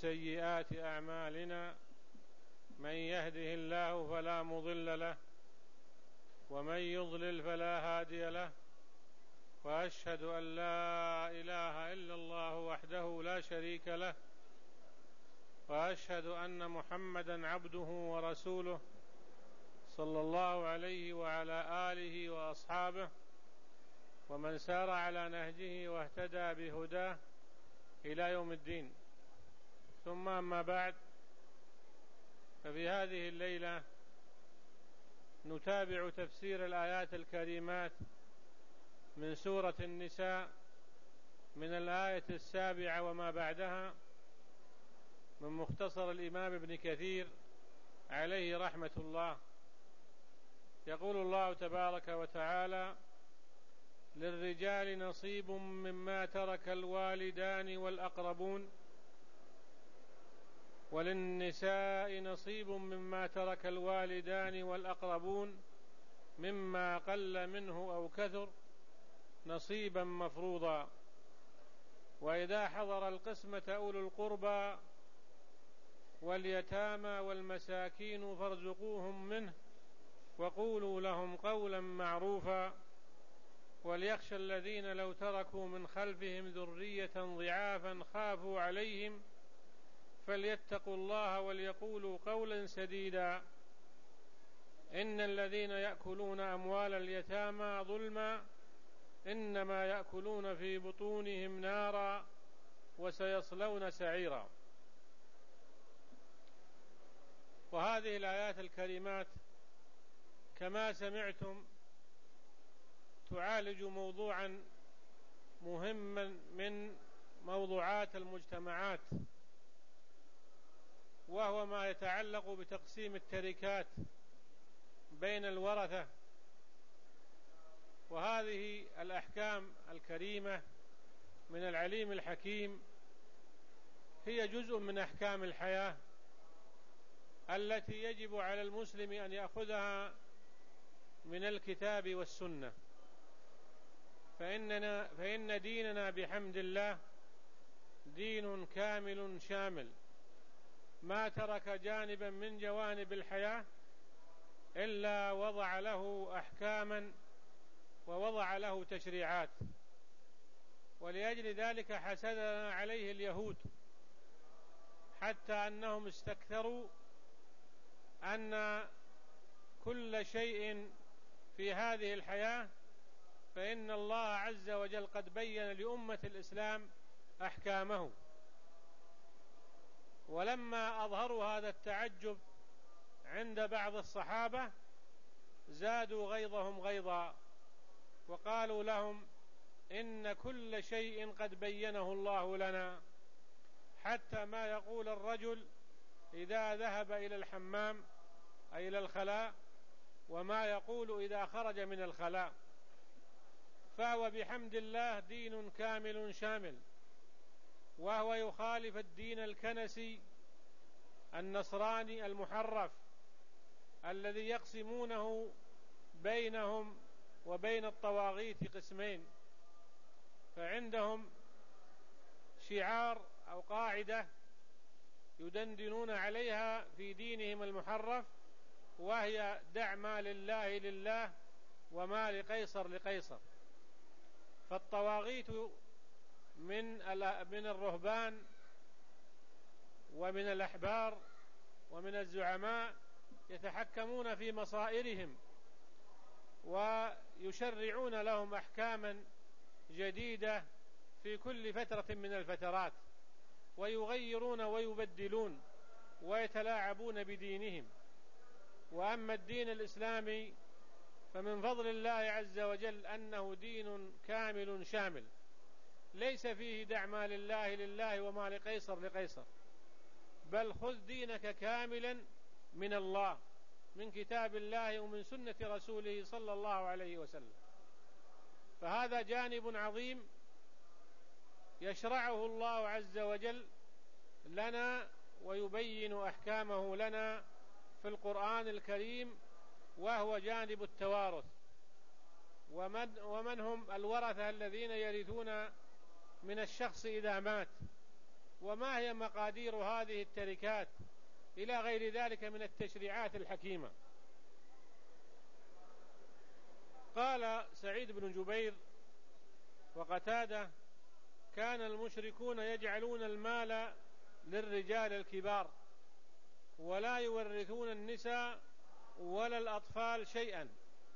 سيئات أعمالنا، من يهده الله فلا مضل له ومن يضلل فلا هادي له، وأشهد أن لا إله إلا الله وحده لا شريك له، وأشهد أن محمدا عبده ورسوله صلى الله عليه وعلى آله وأصحابه ومن سار على نهجه واهتدى بهداه إلى يوم الدين. ثم أما بعد، ففي هذه الليلة نتابع تفسير الآيات الكريمات من سورة النساء من الآية 7 وما بعدها من مختصر الإمام ابن كثير عليه رحمة الله. يقول الله تبارك وتعالى: للرجال نصيب مما ترك الوالدان والأقربون وللنساء نصيب مما ترك الوالدان والأقربون مما قل منه أو كثر نصيبا مفروضا. وإذا حضر القسمة أولو القربى واليتامى والمساكين فارزقوهم منه وقولوا لهم قولا معروفا وليخشى الذين لو تركوا من خلفهم ذرية ضعافا خافوا عليهم فليتقوا الله وليقولوا قولا سديدا. إن الذين يأكلون أموال اليتامى ظلما إنما يأكلون في بطونهم نارا وسيصلون سعيرا. وهذه الآيات الكريمات كما سمعتم تعالج موضوعا مهما من موضوعات المجتمعات، وهو ما يتعلق بتقسيم التركات بين الورثة. وهذه الأحكام الكريمة من العليم الحكيم هي جزء من أحكام الحياة التي يجب على المسلم أن يأخذها من الكتاب والسنة، فإن ديننا بحمد الله دين كامل شامل، ما ترك جانبا من جوانب الحياة إلا وضع له أحكاما ووضع له تشريعات. ولأجل ذلك حسدنا عليه اليهود حتى أنهم استكثروا أن كل شيء في هذه الحياة فإن الله عز وجل قد بين لأمة الإسلام أحكامه. ولما أظهروا هذا التعجب عند بعض الصحابة زادوا غيظهم غيظا وقالوا لهم: إن كل شيء قد بينه الله لنا، حتى ما يقول الرجل إذا ذهب إلى الحمام أي إلى الخلاء، وما يقول إذا خرج من الخلاء. فهو بحمد الله دين كامل شامل، وهو يخالف الدين الكنسي النصراني المحرف الذي يقسمونه بينهم وبين الطواغيت قسمين. فعندهم شعار أو قاعدة يدندنون عليها في دينهم المحرف، وهي: دع ما لله لله وما لقيصر لقيصر. فالطواغيت من الرهبان ومن الأحبار ومن الزعماء يتحكمون في مصائرهم ويشرعون لهم أحكاما جديدة في كل فترة من الفترات، ويغيرون ويبدلون ويتلاعبون بدينهم. وأما الدين الإسلامي فمن فضل الله عز وجل أنه دين كامل شامل، ليس فيه دع ما لله لله وما لقيصر لقيصر، بل خذ دينك كاملا من الله، من كتاب الله ومن سنة رسوله صلى الله عليه وسلم. فهذا جانب عظيم يشرعه الله عز وجل لنا ويبين أحكامه لنا في القرآن الكريم، وهو جانب التوارث. ومن هم الورثة الذين يرثون من الشخص إذا مات، وما هي مقادير هذه التركات إلى غير ذلك من التشريعات الحكيمة. قال سعيد بن جبير وقتادة: كان المشركون يجعلون المال للرجال الكبار ولا يورثون النساء ولا الأطفال شيئا.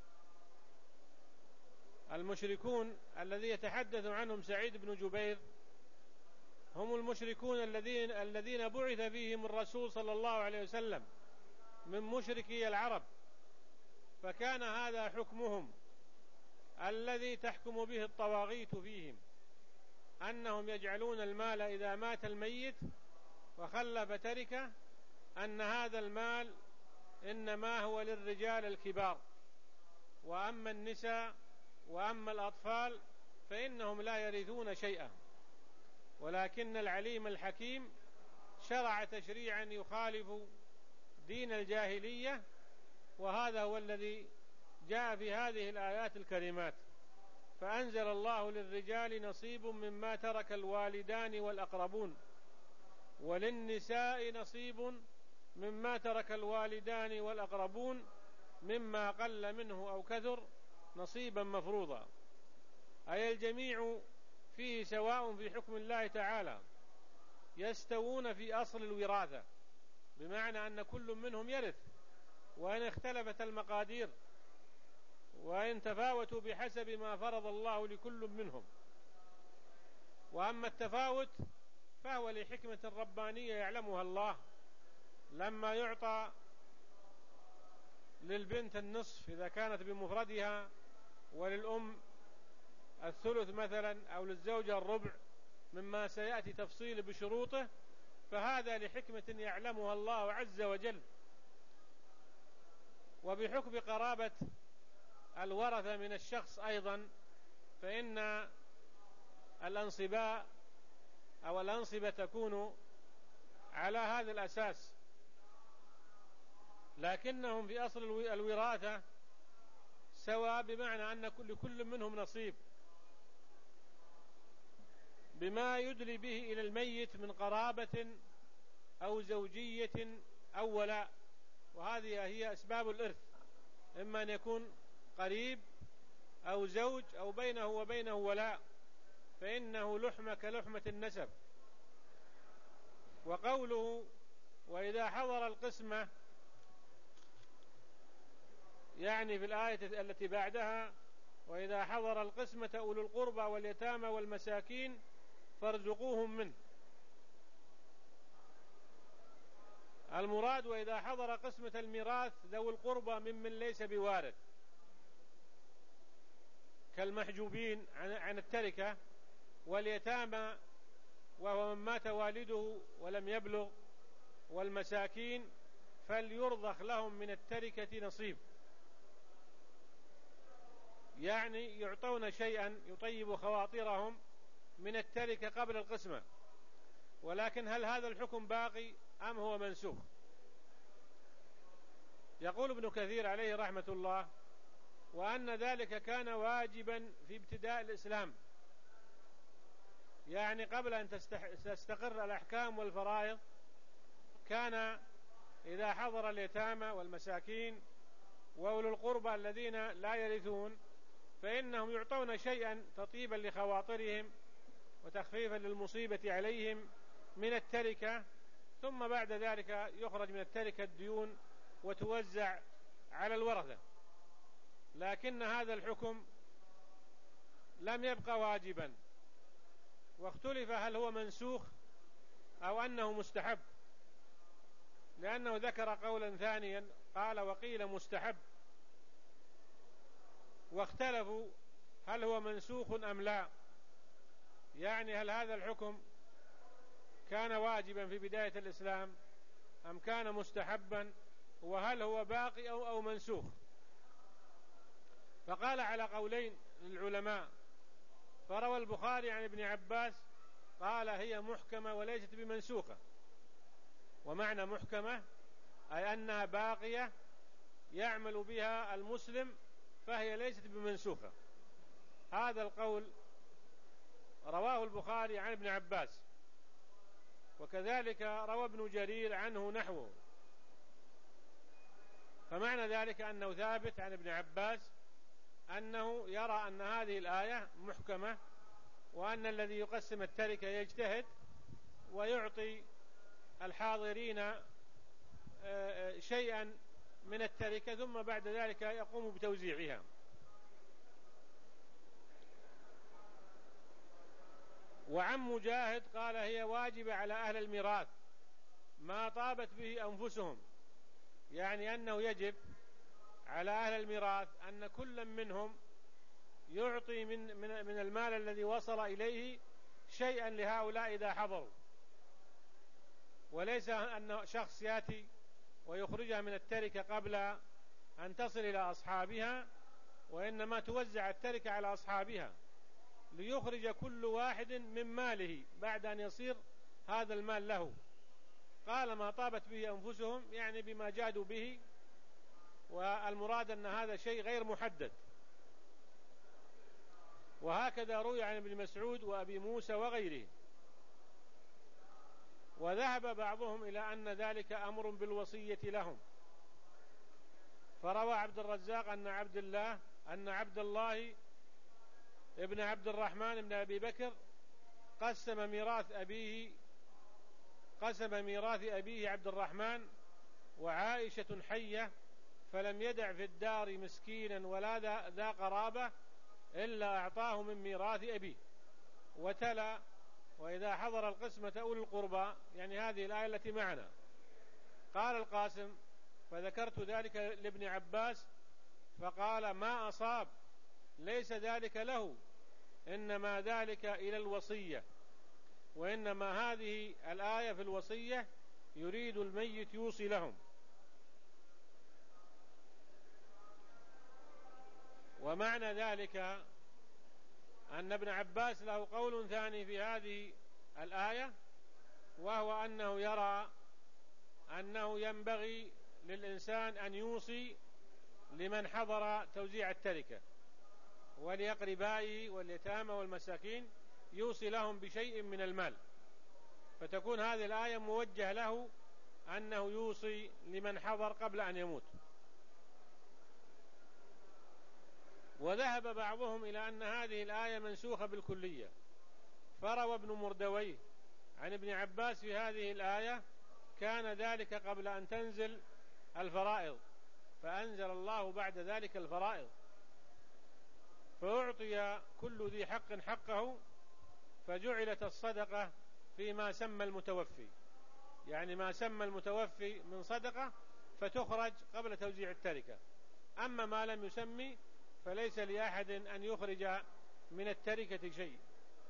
المشركون الذي يتحدث عنهم سعيد بن جبير هم المشركون الذين بعث فيهم الرسول صلى الله عليه وسلم من مشركي العرب، فكان هذا حكمهم الذي تحكم به الطواغيت فيهم، أنهم يجعلون المال إذا مات الميت وخلف تركه أن هذا المال إنما هو للرجال الكبار، وأما النساء وأما الأطفال فإنهم لا يرثون شيئا. ولكن العليم الحكيم شرع تشريعا يخالف دين الجاهلية، وهذا هو الذي جاء في هذه الآيات الكريمات: فأنزل الله للرجال نصيب مما ترك الوالدان والأقربون وللنساء نصيب مما ترك الوالدان والأقربون مما قل منه أو كثر نصيبا مفروضا. أي الجميع فيه سواء في حكم الله تعالى، يستوون في أصل الوراثة، بمعنى أن كل منهم يرث، وإن اختلفت المقادير وإن تفاوتوا بحسب ما فرض الله لكل منهم. وأما التفاوت فهو لحكمة ربانية يعلمها الله، لما يعطى للبنت النصف إذا كانت بمفردها، وللأم الثلث مثلا، أو للزوجة الربع، مما سيأتي تفصيل بشروطه، فهذا لحكمة يعلمها الله عز وجل. وبحكم قرابة الورثة من الشخص أيضا، فإن الأنصباء أو الأنصبة تكون على هذا الأساس، لكنهم في أصل الوراثة سواء، بمعنى أن لكل منهم نصيب بما يدلي به إلى الميت من قرابة أو زوجية أو ولاء. وهذه هي أسباب الإرث، إما أن يكون قريب أو زوج أو بينه وبينه ولاء، فإنه لحمة كلحمة النسب. وقوله وإذا حضر القسمة، يعني في الآية التي بعدها: وإذا حضر القسمة أولو القربى واليتامى والمساكين فارزقوهم منه. المراد وإذا حضر قسمة الميراث ذوي القربى ممن ليس بوارث، كالمحجوبين عن التركة، واليتامى وهو من مات والده ولم يبلغ، والمساكين فليرضخ لهم من التركة نصيب، يعني يعطون شيئا يطيب خواطرهم من التركة قبل القسمة. ولكن هل هذا الحكم باقي أم هو منسوخ؟ يقول ابن كثير عليه رحمة الله: وأن ذلك كان واجبا في ابتداء الإسلام، يعني قبل أن تستقر الأحكام والفرائض، كان إذا حضر اليتامى والمساكين وأولو القربى الذين لا يرثون فإنهم يعطون شيئا تطيبا لخواطرهم وتخفيفا للمصيبة عليهم من التركة، ثم بعد ذلك يخرج من التركة الديون وتوزع على الورثة. لكن هذا الحكم لم يبقى واجبا، واختلف هل هو منسوخ أو أنه مستحب، لأنه ذكر قولا ثانيا قال: وقيل مستحب. واختلفوا هل هو منسوخ أم لا، يعني هل هذا الحكم كان واجبا في بداية الإسلام أم كان مستحبا، وهل هو باقي أو منسوخ. فقال على قولين للعلماء. فروى البخاري عن ابن عباس قال: هي محكمة وليست بمنسوخة. ومعنى محكمة أي أنها باقية يعمل بها المسلم، فهي ليست بمنسوخة. هذا القول رواه البخاري عن ابن عباس. وكذلك روى ابن جرير عنه نحوه. فمعنى ذلك أنه ثابت عن ابن عباس أنه يرى أن هذه الآية محكمة، وأن الذي يقسم التركة يجتهد ويعطي الحاضرين شيئا من التركة، ثم بعد ذلك يقوم بتوزيعها. وعن مجاهد قال: هي واجبة على أهل الميراث ما طابت به أنفسهم، يعني أنه يجب على أهل الميراث أن كل منهم يعطي من المال الذي وصل إليه شيئا لهؤلاء إذا حضروا، وليس أن شخص يأتي ويخرجها من التركة قبل أن تصل إلى أصحابها، وإنما توزع التركة على أصحابها ليخرج كل واحد من ماله بعد أن يصير هذا المال له. قال: ما طابت به أنفسهم، يعني بما جادوا به، والمراد أن هذا شيء غير محدد. وهكذا روي عن ابن مسعود وأبي موسى وغيره. وذهب بعضهم إلى أن ذلك أمر بالوصية لهم، فروى عبد الرزاق أن عبد الله ابن عبد الرحمن بن أبي بكر قسم ميراث أبيه عبد الرحمن وعائشة حية، فلم يدع في الدار مسكينا ولا ذا قرابة إلا أعطاه من ميراث أبيه. وتلا: وإذا حضر القسمة أولي القربى، يعني هذه الآية التي معنا. قال القاسم: فذكرت ذلك لابن عباس فقال: ما أصاب، ليس ذلك له، إنما ذلك إلى الوصية، وإنما هذه الآية في الوصية يريد الميت يوصي لهم. ومعنى ذلك أن ابن عباس له قول ثاني في هذه الآية، وهو أنه يرى أنه ينبغي للإنسان أن يوصي لمن حضر توزيع التركة، ولأقربائه واليتامى والمساكين يوصي لهم بشيء من المال، فتكون هذه الآية موجهة له أنه يوصي لمن حضر قبل أن يموت. وذهب بعضهم إلى أن هذه الآية منسوخة بالكلية، فروى ابن مردويه عن ابن عباس في هذه الآية: كان ذلك قبل أن تنزل الفرائض، فأنزل الله بعد ذلك الفرائض، فأعطي كل ذي حق حقه، فجعلت الصدقة فيما سمى المتوفي، يعني ما سمى المتوفي من صدقة فتخرج قبل توزيع التركة، أما ما لم يسمي فليس لأحد أن يخرج من التركة شيء.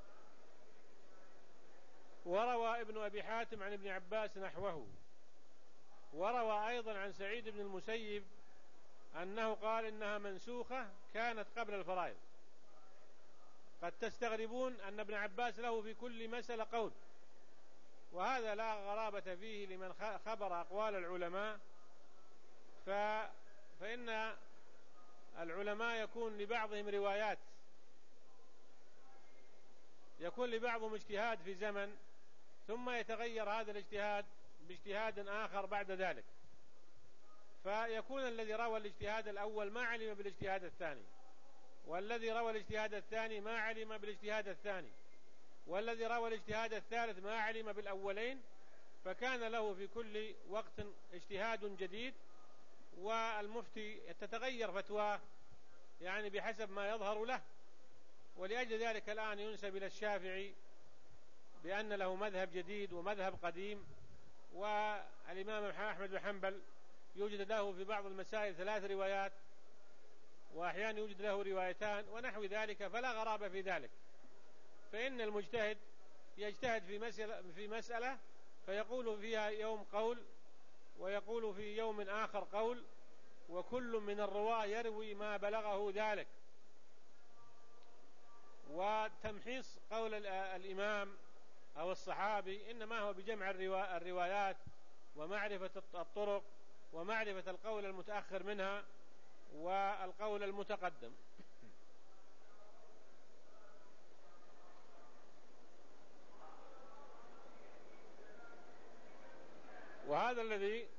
وروى ابن أبي حاتم عن ابن عباس نحوه. وروى أيضا عن سعيد بن المسيب أنه قال إنها منسوخة كانت قبل الفرائض. قد تستغربون أن ابن عباس له في كل مسألة قول، وهذا لا غرابة فيه لمن خبر أقوال العلماء، فإن العلماء يكون لبعضهم روايات، يكون لبعضهم اجتهاد في زمن، ثم يتغير هذا الاجتهاد باجتهاد آخر بعد ذلك، فيكون الذي روى الاجتهاد الأول ما علم بالاجتهاد الثاني، والذي روى الاجتهاد الثاني ما علم بالاجتهاد الثاني، والذي روى الاجتهاد الثالث ما علم بالأولين، فكان له في كل وقت اجتهاد جديد، والمفتي تتغير فتواه يعني بحسب ما يظهر له. ولأجل ذلك الآن ينسب إلى الشافعي بأن له مذهب جديد ومذهب قديم، والإمام أحمد بن حنبل يوجد له في بعض المسائل 3 روايات، وأحيانا يوجد له روايتان ونحو ذلك، فلا غرابة في ذلك. فإن المجتهد يجتهد في مسألة فيقول فيها يوم قول، ويقول في يوم آخر قول، وكل من الرواة يروي ما بلغه ذلك. وتمحيص قول الإمام أو الصحابي إنما هو بجمع الروايات ومعرفة الطرق ومعرفة القول المتأخر منها والقول المتقدم. وهذا الذي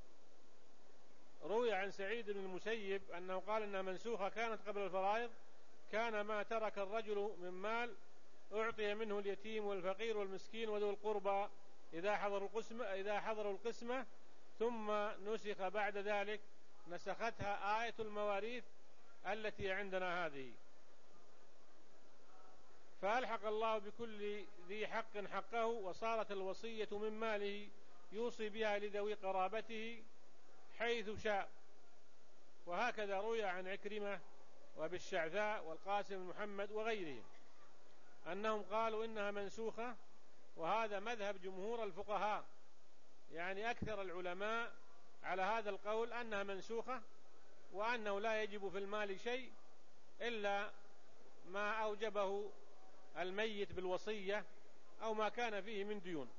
روي عن سعيد بن المسيب أنه قال إنها منسوخة كانت قبل الفرائض، كان ما ترك الرجل من مال أعطي منه اليتيم والفقير والمسكين وذو القربى إذا حضروا القسمة ثم نسخ بعد ذلك، نسختها آية المواريث التي عندنا هذه، فألحق الله بكل ذي حق حقه، وصارت الوصية من ماله يوصي بها لذوي قرابته حيث شاء. وهكذا روي عن عكرمة وبالشعثاء والقاسم بن محمد وغيرهم أنهم قالوا إنها منسوخة، وهذا مذهب جمهور الفقهاء، يعني أكثر العلماء على هذا القول أنها منسوخة، وأنه لا يجب في المال شيء إلا ما أوجبه الميت بالوصية أو ما كان فيه من ديون.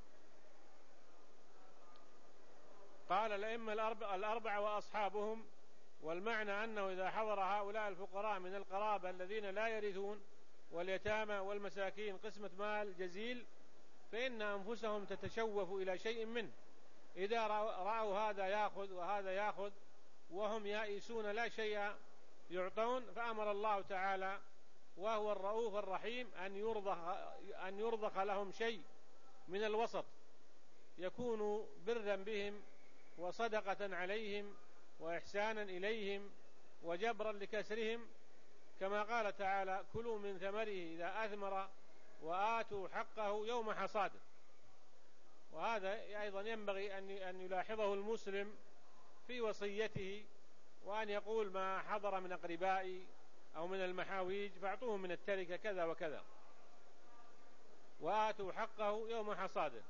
قال الأئمة الأربعة وأصحابهم: والمعنى أنه إذا حضر هؤلاء الفقراء من القرابة الذين لا يرثون واليتامى والمساكين قسمة مال جزيل، فإن أنفسهم تتشوف إلى شيء منه، إذا رأوا هذا يأخذ وهذا يأخذ وهم يائسون لا شيء يعطون، فأمر الله تعالى وهو الرؤوف الرحيم أن يرضخ لهم شيء من الوسط يكون برا بهم وصدقة عليهم وإحسانا إليهم وجبرا لكسرهم، كما قال تعالى: كلوا من ثمره إذا أثمر وآتوا حقه يوم حصاده. وهذا أيضا ينبغي أن يلاحظه المسلم في وصيته، وأن يقول: ما حضر من أقربائي أو من المحاويج فاعطوهم من التركة كذا وكذا، وآتوا حقه يوم حصاده.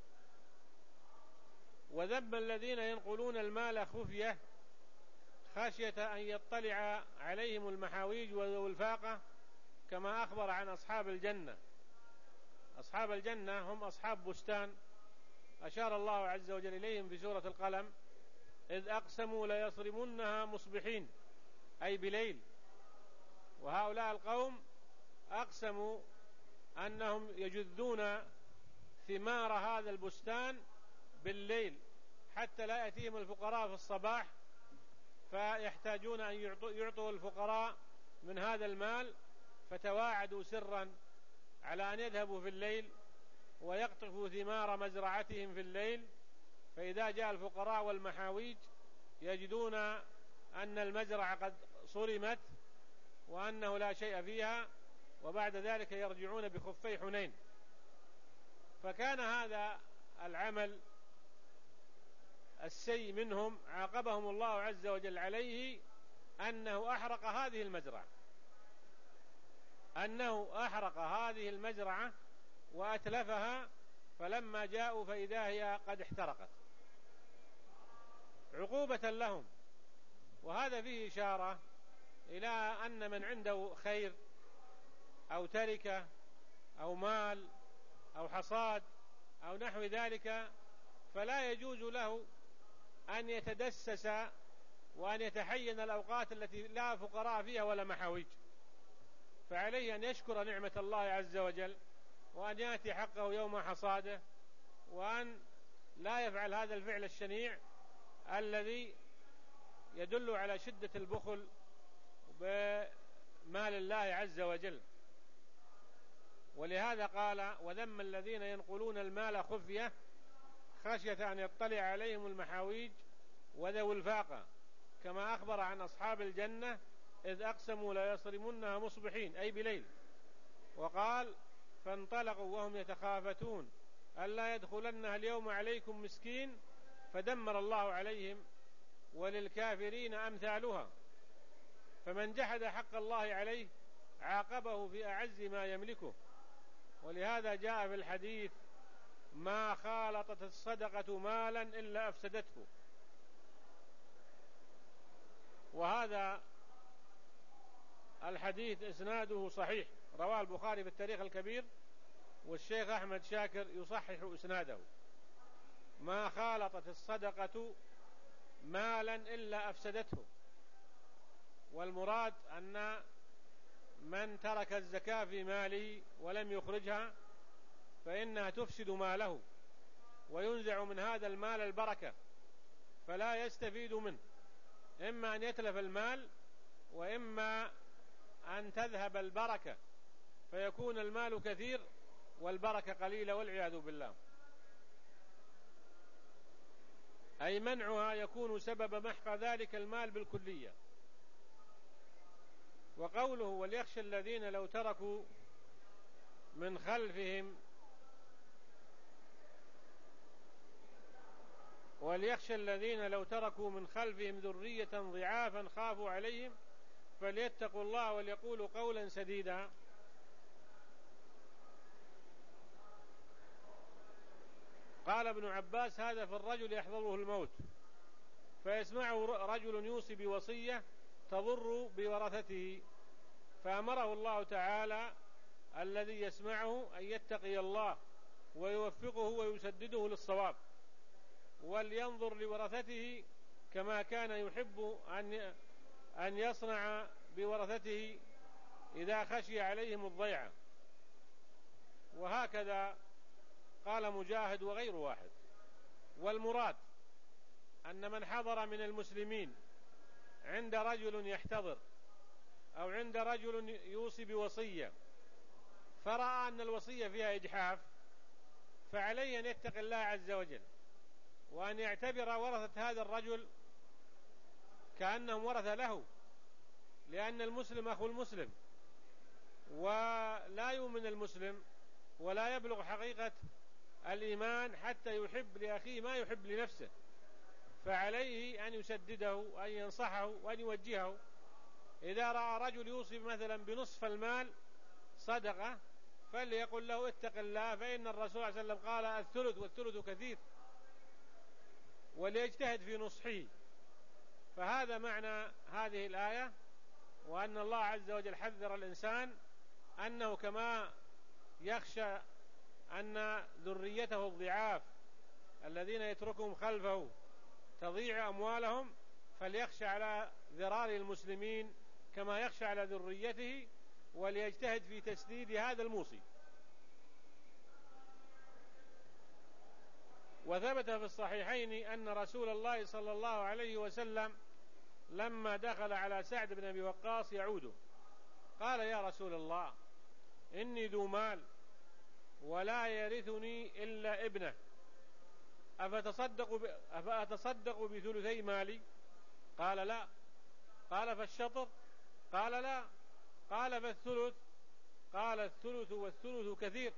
وذم الذين ينقلون المال خفية خشية أن يطلع عليهم المحاويج وذو الفاقة، كما أخبر عن أصحاب الجنة. أصحاب الجنة هم أصحاب بستان أشار الله عز وجل إليهم في سورة القلم: إذ أقسموا ليصرمنها مصبحين، أي بليل. وهؤلاء القوم أقسموا أنهم يجذون ثمار هذا البستان بالليل حتى لا يأتيهم الفقراء في الصباح، فيحتاجون أن يعطوا الفقراء من هذا المال، فتواعدوا سرا على أن يذهبوا في الليل ويقطفوا ثمار مزرعتهم في الليل، فإذا جاء الفقراء والمحاويج يجدون أن المزرعة قد صرمت وأنه لا شيء فيها، وبعد ذلك يرجعون بخفي حنين. فكان هذا العمل السيء منهم عاقبهم الله عز وجل عليه أنه أحرق هذه المزرعة وأتلفها، فلما جاءوا فإذا هي قد احترقت عقوبة لهم. وهذا فيه إشارة إلى أن من عنده خير أو تركة أو مال أو حصاد أو نحو ذلك، فلا يجوز له أن يتدسس وأن يتحين الأوقات التي لا فقراء فيها ولا محاويج، فعليه أن يشكر نعمة الله عز وجل، وأن يأتي حقه يوم حصاده، وأن لا يفعل هذا الفعل الشنيع الذي يدل على شدة البخل بمال الله عز وجل. ولهذا قال: وذم الذين ينقلون المال خفية خشية أن يطلع عليهم المحاويج وذو الفاقة، كما أخبر عن أصحاب الجنة: إذ أقسموا ليصرمنها مصبحين، أي بليل. وقال: فانطلقوا وهم يتخافتون ألا يدخلنها اليوم عليكم مسكين، فدمر الله عليهم وللكافرين أمثالها. فمن جحد حق الله عليه عاقبه في أعز ما يملكه. ولهذا جاء في الحديث: ما خالطت الصدقة مالا إلا أفسدته. وهذا الحديث إسناده صحيح، رواه البخاري في التاريخ الكبير، والشيخ أحمد شاكر يصحح إسناده: ما خالطت الصدقة مالا إلا أفسدته. والمراد أن من ترك الزكاة في ماله ولم يخرجها فإنها تفسد ماله، وينزع من هذا المال البركة فلا يستفيد منه، إما أن يتلف المال وإما أن تذهب البركة فيكون المال كثير والبركة قليلة والعياذ بالله. أي منعها يكون سبب محق ذلك المال بالكلية. وقوله وليخشى الذين لو تركوا من خلفهم ذرية ضعافا خافوا عليهم فليتقوا الله وليقولوا قولا سديدا. قال ابن عباس هذا في الرجل يحضره الموت فيسمعه رجل يوصي بوصية تضر بورثته، فأمره الله تعالى الذي يسمعه أن يتقي الله ويوفقه ويسدده للصواب، ولينظر لورثته كما كان يحب أن يصنع بورثته إذا خشي عليهم الضيعة. وهكذا قال مجاهد وغير واحد. والمراد أن من حضر من المسلمين عند رجل يحتضر أو عند رجل يوصي بوصية فرأى أن الوصية فيها إجحاف فعليه أن يتقي الله عز وجل وأن يعتبر ورثة هذا الرجل كأنهم ورثة له، لأن المسلم أخو المسلم ولا يؤمن المسلم ولا يبلغ حقيقة الإيمان حتى يحب لأخيه ما يحب لنفسه، فعليه أن يسدده وأن ينصحه وأن يوجهه. إذا رأى رجل يوصي مثلا بنصف المال صدقة فليقل له اتق الله فإن الرسول صلى الله عليه وسلم قال الثلث والثلث كثير، وليجتهد في نصحه. فهذا معنى هذه الآية، وأن الله عز وجل حذر الإنسان أنه كما يخشى أن ذريته الضعاف الذين يتركهم خلفه تضيع أموالهم فليخشى على ذرار المسلمين كما يخشى على ذريته، وليجتهد في تسديد هذا الموصي. وثبت في الصحيحين أن رسول الله صلى الله عليه وسلم لما دخل على سعد بن أبي وقاص يعوده قال يا رسول الله إني ذو مال ولا يرثني إلا ابنه أفأتصدق بثلثي مالي؟ قال لا. قال فالشطر؟ قال لا. قال فالثلث؟ قال الثلث والثلث كثير.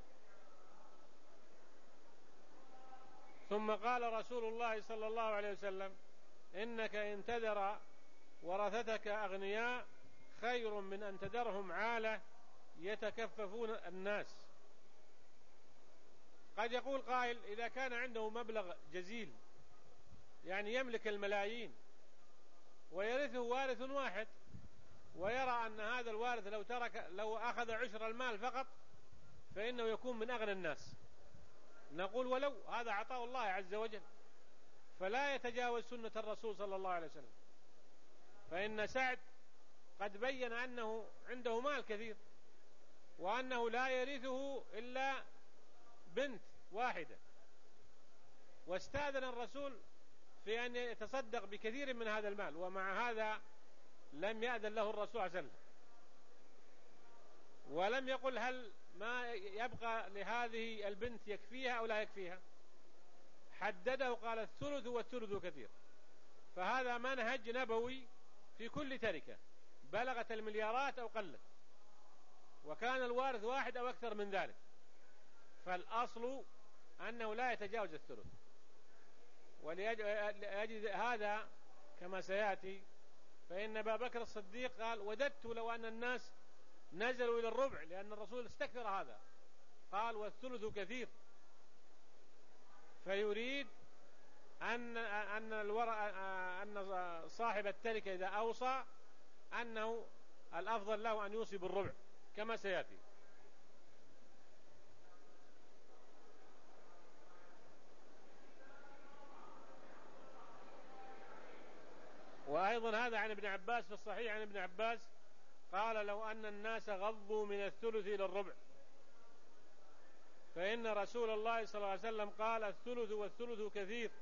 ثم قال رسول الله صلى الله عليه وسلم إنك إن تذر ورثتك أغنياء خير من أن تذرهم عالة يتكففون الناس. قد يقول قائل إذا كان عنده مبلغ جزيل يعني يملك الملايين ويرثه وارث واحد ويرى أن هذا الوارث لو أخذ عشر المال فقط فإنه يكون من أغنى الناس، نقول ولو هذا عطاء الله عز وجل فلا يتجاوز سنة الرسول صلى الله عليه وسلم، فإن سعد قد بين أنه عنده مال كثير وأنه لا يرثه إلا بنت واحدة، واستأذن الرسول في أن يتصدق بكثير من هذا المال، ومع هذا لم يأذن له الرسول صلى الله عليه وسلم ولم يقل هل ما يبقى لهذه البنت يكفيها أو لا يكفيها، حدده قال الثلث والثلث كثير. فهذا منهج نبوي في كل تركة بلغت المليارات أو قلت وكان الوارث واحد أو أكثر من ذلك، فالأصل أنه لا يتجاوز الثلث. ولأجل هذا كما سيأتي فإن أبا بكر الصديق قال وددت لو أن الناس نزلوا إلى الربع، لأن الرسول استكثر هذا قال والثلث كثير، فيريد أن صاحب التركة إذا أوصى أنه الأفضل له أن يوصي بالربع كما سيأتي. وأيضا هذا عن ابن عباس في الصحيح عن ابن عباس قال لو أن الناس غضوا من الثلث إلى الربع فإن رسول الله صلى الله عليه وسلم قال: الثلث والثلث كثير.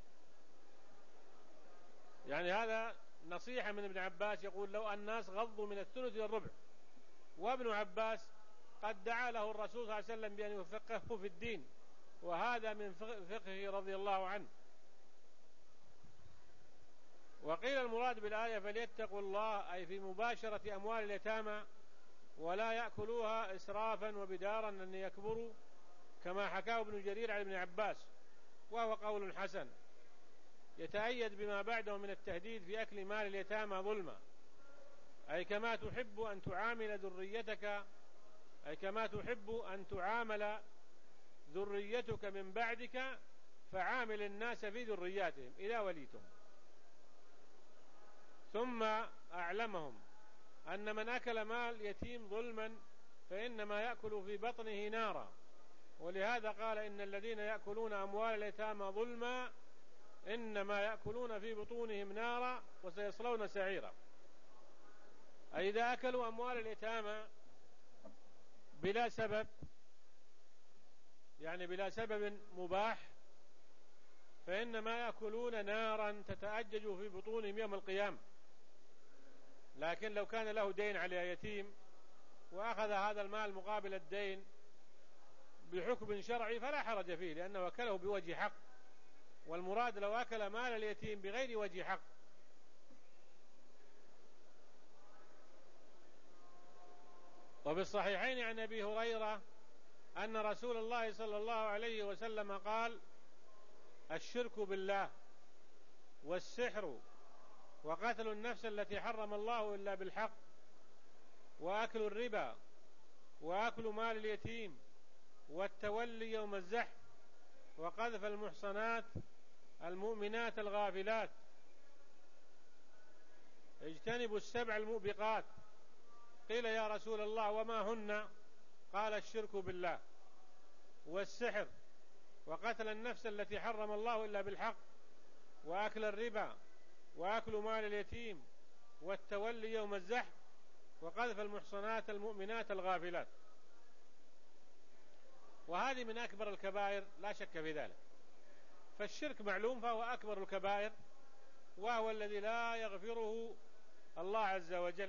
يعني هذا نصيحة من ابن عباس، يقول: لو الناس غضوا من الثلث إلى الربع. وابن عباس قد دعا له الرسول صلى الله عليه وسلم بأن يفقهه في الدين، وهذا من فقهه رضي الله عنه. وقيل المراد بالآية: فليتقوا الله، أي في مباشرة أموال اليتامى، ولا يأكلوها إسرافا وبدارا أن يكبروا، كما حكاه ابن جرير عن ابن عباس، وهو قول حسن يتأيد بما بعده من التهديد في أكل مال اليتامى ظلما، أي كما تحب أن تعامل ذريتك من بعدك، فعامل الناس في ذرياتهم إذا وليتم. ثم أعلمهم أن من أكل مال يتيم ظلما فإنما يأكل في بطنه نارا، ولهذا قال: إن الذين يأكلون أموال اليتامى ظلما إنما يأكلون في بطونهم نارا وسيصلون سعيرا. أي إذا أكلوا أموال اليتامى بلا سبب، يعني بلا سبب مباح، فإنما يأكلون نارا تتأجج في بطونهم يوم القيامة. لكن لو كان له دين على يتيم وأخذ هذا المال مقابل الدين بحكم شرعي فلا حرج فيه، لأنه أكله بوجه حق. والمراد لو أكل مال اليتيم بغير وجه حق. وفي الصحيحين عن أبي هريرة أن رسول الله صلى الله عليه وسلم قال: الشرك بالله والسحر وقتل النفس التي حرم الله إلا بالحق وأكل الربا وأكل مال اليتيم والتولي يوم الزحف وقذف المحصنات المؤمنات الغافلات، اجتنبوا السبع الموبقات. قيل: يا رسول الله وما هن؟ قال: الشرك بالله والسحر وقتل النفس التي حرم الله إلا بالحق وأكل الربا وأكل مال اليتيم والتولي يوم الزحف وقذف المحصنات المؤمنات الغافلات. وهذه من أكبر الكبائر لا شك في ذلك. فالشرك معلوم فهو أكبر الكبائر، وهو الذي لا يغفره الله عز وجل.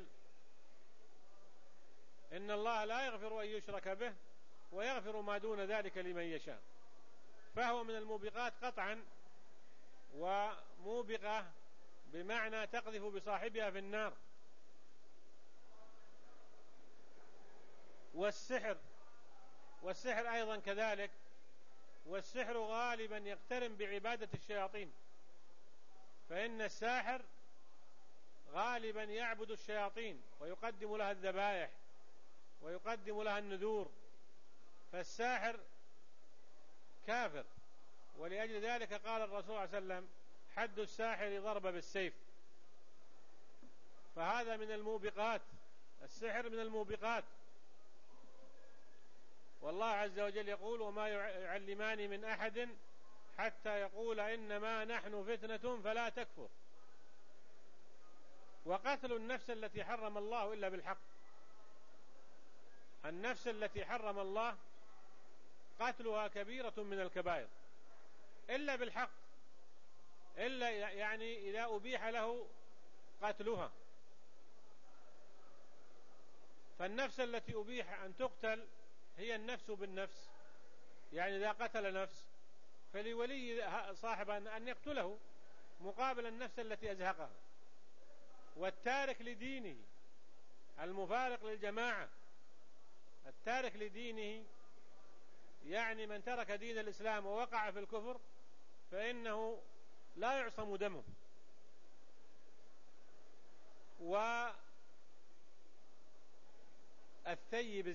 إن الله لا يغفر أن يشرك به ويغفر ما دون ذلك لمن يشاء. فهو من الموبقات قطعا، وموبقة بمعنى تقذف بصاحبها في النار. والسحر أيضا كذلك. والسحر غالبا يقترن بعبادة الشياطين، فإن الساحر غالبا يعبد الشياطين ويقدم لها الذبائح ويقدم لها النذور، فالساحر كافر. ولأجل ذلك قال الرسول صلى الله عليه وسلم: حد الساحر ضرب بالسيف. فهذا من الموبقات، السحر من الموبقات. والله عز وجل يقول: وما يعلمان من أحد حتى يقول إنما نحن فتنة فلا تكفر. وقتل النفس التي حرم الله إلا بالحق. النفس التي حرم الله قتلها كبيرة من الكبائر إلا بالحق، إلا يعني إذا أبيح له قتلها. فالنفس التي أبيح أن تقتل هي النفس بالنفس، يعني إذا قتل نفس فلولي صاحب أن يقتله مقابل النفس التي أزهقها. والتارك لدينه المفارق للجماعة، التارك لدينه يعني من ترك دين الإسلام ووقع في الكفر فإنه لا يعصم دمه. والثيب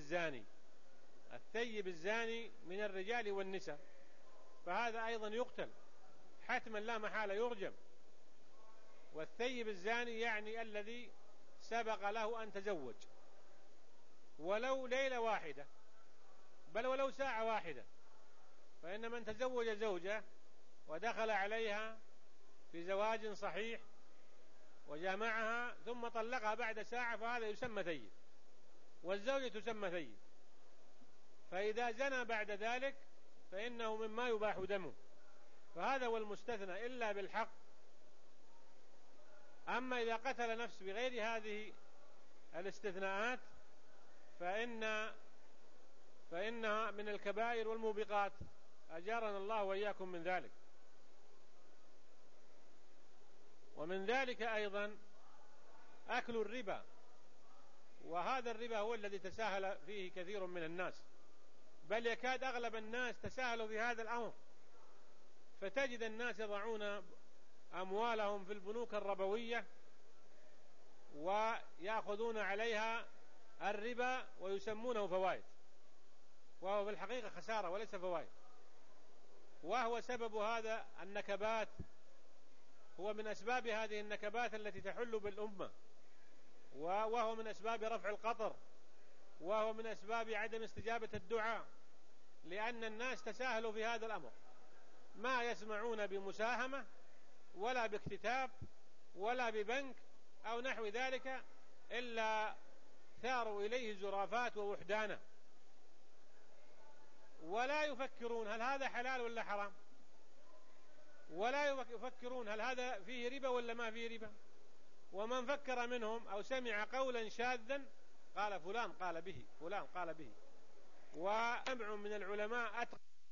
الزاني من الرجال والنساء، فهذا أيضا يقتل حتما لا محالة، يرجم. والثيب الزاني يعني الذي سبق له أن تزوج ولو ليلة واحدة، بل ولو ساعة واحدة. فإن من تزوج زوجة ودخل عليها في زواج صحيح وجامعها ثم طلقها بعد ساعة فهذا يسمى ثيب، والزوجة تسمى ثيب. فإذا زنى بعد ذلك فإنه مما يباح دمه، فهذا هو المستثنى إلا بالحق. أما إذا قتل نفس بغير هذه الاستثناءات فإنها من الكبائر والموبقات، أجارنا الله وإياكم من ذلك. ومن ذلك أيضا أكل الربا، وهذا الربا هو الذي تساهل فيه كثير من الناس، بل يكاد أغلب الناس تساهلوا في هذا الأمر، فتجد الناس يضعون أموالهم في البنوك الربوية ويأخذون عليها الربا ويسمونه فوائد، وهو في الحقيقة خسارة وليس فوائد. وهو سبب هذا النكبات، هو من أسباب هذه النكبات التي تحل بالأمة، وهو من أسباب رفع القطر، وهو من أسباب عدم استجابة الدعاء، لأن الناس تساهلوا في هذا الأمر، ما يسمعون بمساهمة ولا باكتتاب ولا ببنك أو نحو ذلك إلا ثاروا إليه زرافات ووحدانة، ولا يفكرون هل هذا حلال ولا حرام، ولا يفكرون هل هذا فيه ربا ولا ما فيه ربا. ومن فكر منهم أو سمع قولا شاذا قال فلان قال به، فلان قال به. وجمع من العلماء